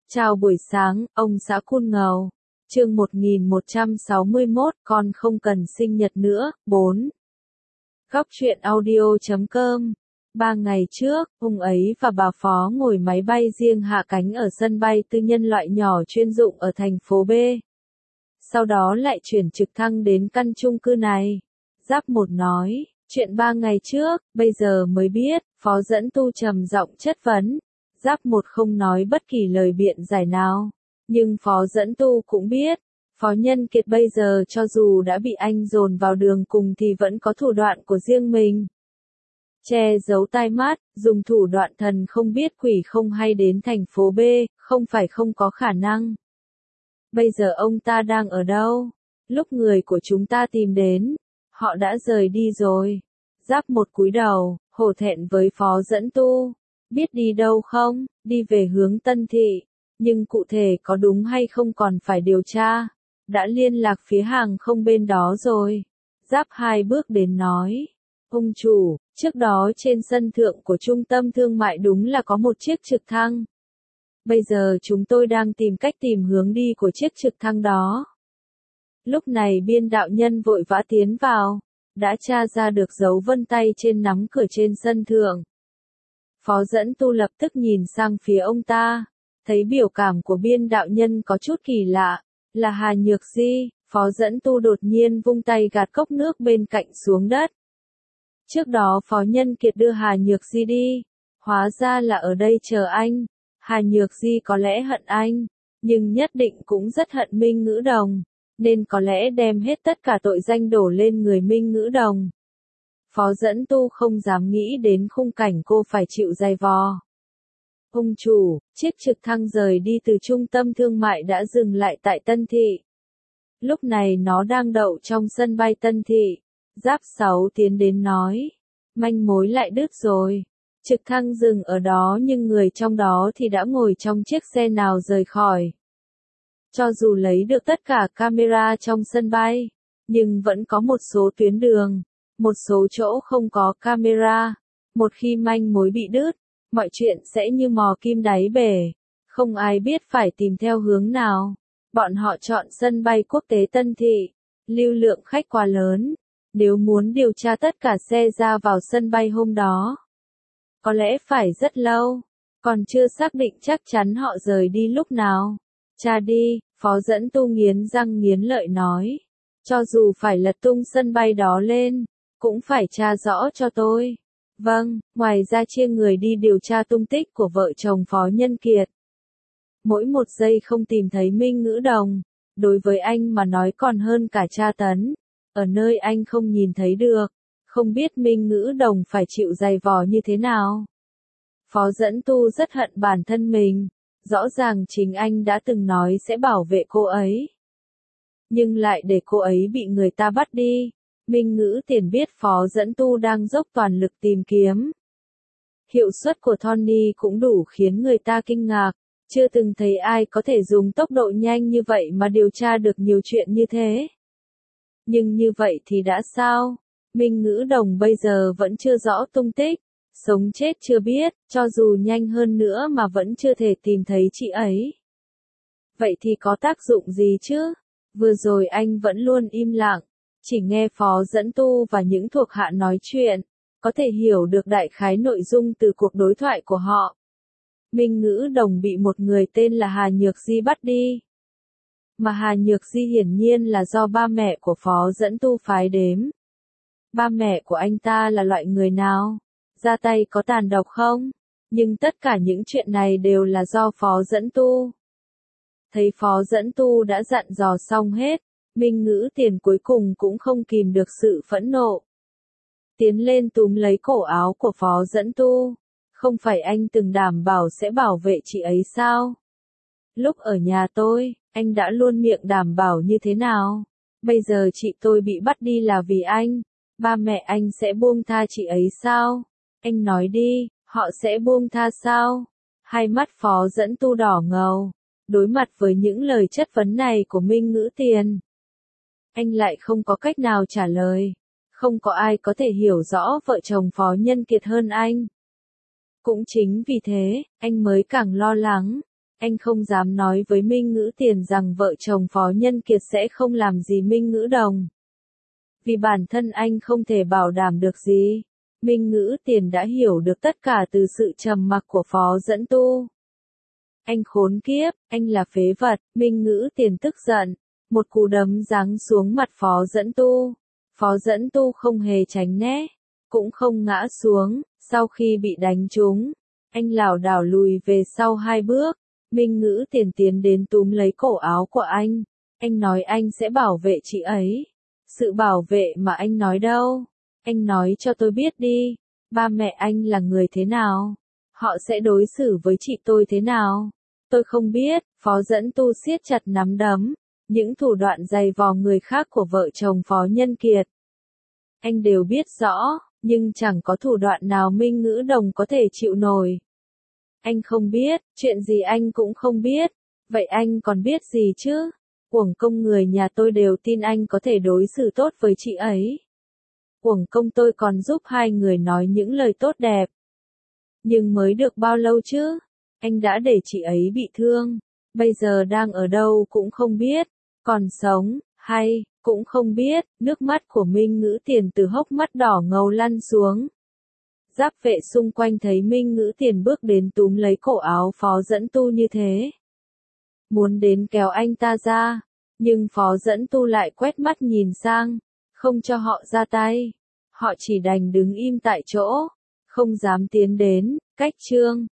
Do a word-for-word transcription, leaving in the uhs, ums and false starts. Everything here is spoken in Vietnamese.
Chào buổi sáng, ông xã Cun Ngầu. Chương một nghìn một trăm sáu mươi mốt, con không cần sinh nhật nữa. bốn. Góc truyện audio chấm com. Ba ngày trước, ông ấy và bà Phó ngồi máy bay riêng hạ cánh ở sân bay tư nhân loại nhỏ chuyên dụng ở thành phố B. Sau đó lại chuyển trực thăng đến căn chung cư này. Giáp một nói, chuyện ba ngày trước, bây giờ mới biết, Phó dẫn tu trầm giọng chất vấn. Giáp một không nói bất kỳ lời biện giải nào. Nhưng Phó dẫn tu cũng biết, Phó Nhân Kiệt bây giờ cho dù đã bị anh dồn vào đường cùng thì vẫn có thủ đoạn của riêng mình. Che giấu tai mắt, dùng thủ đoạn thần không biết quỷ không hay đến thành phố B, không phải không có khả năng. Bây giờ ông ta đang ở đâu? Lúc người của chúng ta tìm đến, họ đã rời đi rồi. Giáp một cúi đầu, hổ thẹn với Phó dẫn tu. Biết đi đâu không? Đi về hướng Tân Thị. Nhưng cụ thể có đúng hay không còn phải điều tra. Đã liên lạc phía hàng không bên đó rồi. Giáp hai bước đến nói. Ông chủ, trước đó trên sân thượng của trung tâm thương mại đúng là có một chiếc trực thăng. Bây giờ chúng tôi đang tìm cách tìm hướng đi của chiếc trực thăng đó. Lúc này biên đạo nhân vội vã tiến vào. Đã tra ra được dấu vân tay trên nắm cửa trên sân thượng. Phó dẫn tu lập tức nhìn sang phía ông ta, thấy biểu cảm của biên đạo nhân có chút kỳ lạ, là Hà Nhược Di. Phó dẫn tu đột nhiên vung tay gạt cốc nước bên cạnh xuống đất. Trước đó Phó Nhân Kiệt đưa Hà Nhược Di đi, hóa ra là ở đây chờ anh. Hà Nhược Di có lẽ hận anh, nhưng nhất định cũng rất hận Minh Ngữ Đồng, nên có lẽ đem hết tất cả tội danh đổ lên người Minh Ngữ Đồng. Phó dẫn tu không dám nghĩ đến khung cảnh cô phải chịu dày vò. Ông chủ, chiếc trực thăng rời đi từ trung tâm thương mại đã dừng lại tại Tân Thị. Lúc này nó đang đậu trong sân bay Tân Thị. Giáp sáu tiến đến nói. Manh mối lại đứt rồi. Trực thăng dừng ở đó nhưng người trong đó thì đã ngồi trong chiếc xe nào rời khỏi. Cho dù lấy được tất cả camera trong sân bay, nhưng vẫn có một số tuyến đường. Một số chỗ không có camera. Một khi manh mối bị đứt, mọi chuyện sẽ như mò kim đáy bể. Không ai biết phải tìm theo hướng nào. Bọn họ chọn sân bay quốc tế Tân Thị. Lưu lượng khách quá lớn. Nếu muốn điều tra tất cả xe ra vào sân bay hôm đó, có lẽ phải rất lâu. Còn chưa xác định chắc chắn họ rời đi lúc nào. Tra đi, Phó dẫn tu nghiến răng nghiến lợi nói. Cho dù phải lật tung sân bay đó lên, cũng phải tra rõ cho tôi. Vâng, ngoài ra chia người đi điều tra tung tích của vợ chồng Phó Nhân Kiệt. Mỗi một giây không tìm thấy Minh Ngữ Đồng, đối với anh mà nói còn hơn cả tra tấn. Ở nơi anh không nhìn thấy được, không biết Minh Ngữ Đồng phải chịu dày vò như thế nào. Phó dẫn tu rất hận bản thân mình, rõ ràng chính anh đã từng nói sẽ bảo vệ cô ấy. Nhưng lại để cô ấy bị người ta bắt đi. Minh Ngữ Tiền biết Phó dẫn tu đang dốc toàn lực tìm kiếm. Hiệu suất của Tony cũng đủ khiến người ta kinh ngạc, chưa từng thấy ai có thể dùng tốc độ nhanh như vậy mà điều tra được nhiều chuyện như thế. Nhưng như vậy thì đã sao? Minh Ngữ Đồng bây giờ vẫn chưa rõ tung tích, sống chết chưa biết, cho dù nhanh hơn nữa mà vẫn chưa thể tìm thấy chị ấy. Vậy thì có tác dụng gì chứ? Vừa rồi anh vẫn luôn im lặng. Chỉ nghe Phó dẫn tu và những thuộc hạ nói chuyện, có thể hiểu được đại khái nội dung từ cuộc đối thoại của họ. Minh Ngữ Đồng bị một người tên là Hà Nhược Di bắt đi. Mà Hà Nhược Di hiển nhiên là do ba mẹ của Phó dẫn tu phái đếm. Ba mẹ của anh ta là loại người nào? Ra tay có tàn độc không? Nhưng tất cả những chuyện này đều là do Phó dẫn tu. Thấy Phó dẫn tu đã dặn dò xong hết. Minh Ngữ Tiền cuối cùng cũng không kìm được sự phẫn nộ. Tiến lên túm lấy cổ áo của Phó dẫn tu. Không phải anh từng đảm bảo sẽ bảo vệ chị ấy sao? Lúc ở nhà tôi, anh đã luôn miệng đảm bảo như thế nào? Bây giờ chị tôi bị bắt đi là vì anh. Ba mẹ anh sẽ buông tha chị ấy sao? Anh nói đi, họ sẽ buông tha sao? Hai mắt Phó dẫn tu đỏ ngầu. Đối mặt với những lời chất vấn này của Minh Ngữ Tiền, anh lại không có cách nào trả lời. Không có ai có thể hiểu rõ vợ chồng Phó Nhân Kiệt hơn anh. Cũng chính vì thế, anh mới càng lo lắng. Anh không dám nói với Minh Ngữ Tiền rằng vợ chồng Phó Nhân Kiệt sẽ không làm gì Minh Ngữ Đồng. Vì bản thân anh không thể bảo đảm được gì. Minh Ngữ Tiền đã hiểu được tất cả từ sự trầm mặc của Phó Dẫn Tu. Anh khốn kiếp, anh là phế vật, Minh Ngữ Tiền tức giận. Một cú đấm giáng xuống mặt Phó Dẫn Tu. Phó Dẫn Tu không hề tránh né, cũng không ngã xuống. Sau khi bị đánh trúng, anh lảo đảo lùi về sau hai bước. Minh Ngữ Tiền tiến đến túm lấy cổ áo của anh. Anh nói anh sẽ bảo vệ chị ấy. Sự bảo vệ mà anh nói đâu? Anh nói cho tôi biết đi. Ba mẹ anh là người thế nào? Họ sẽ đối xử với chị tôi thế nào? Tôi không biết. Phó Dẫn Tu siết chặt nắm đấm. Những thủ đoạn giày vò người khác của vợ chồng Phó Nhân Kiệt, anh đều biết rõ, nhưng chẳng có thủ đoạn nào Minh Ngữ Đồng có thể chịu nổi. Anh không biết, chuyện gì anh cũng không biết. Vậy anh còn biết gì chứ? Uổng công người nhà tôi đều tin anh có thể đối xử tốt với chị ấy. Uổng công tôi còn giúp hai người nói những lời tốt đẹp. Nhưng mới được bao lâu chứ? Anh đã để chị ấy bị thương. Bây giờ đang ở đâu cũng không biết. Còn sống, hay, cũng không biết. Nước mắt của Minh Ngữ Tiền từ hốc mắt đỏ ngầu lăn xuống. Giáp vệ xung quanh thấy Minh Ngữ Tiền bước đến túm lấy cổ áo Phó Dẫn Tu như thế. Muốn đến kéo anh ta ra. Nhưng Phó Dẫn Tu lại quét mắt nhìn sang. Không cho họ ra tay. Họ chỉ đành đứng im tại chỗ. Không dám tiến đến. Cách chương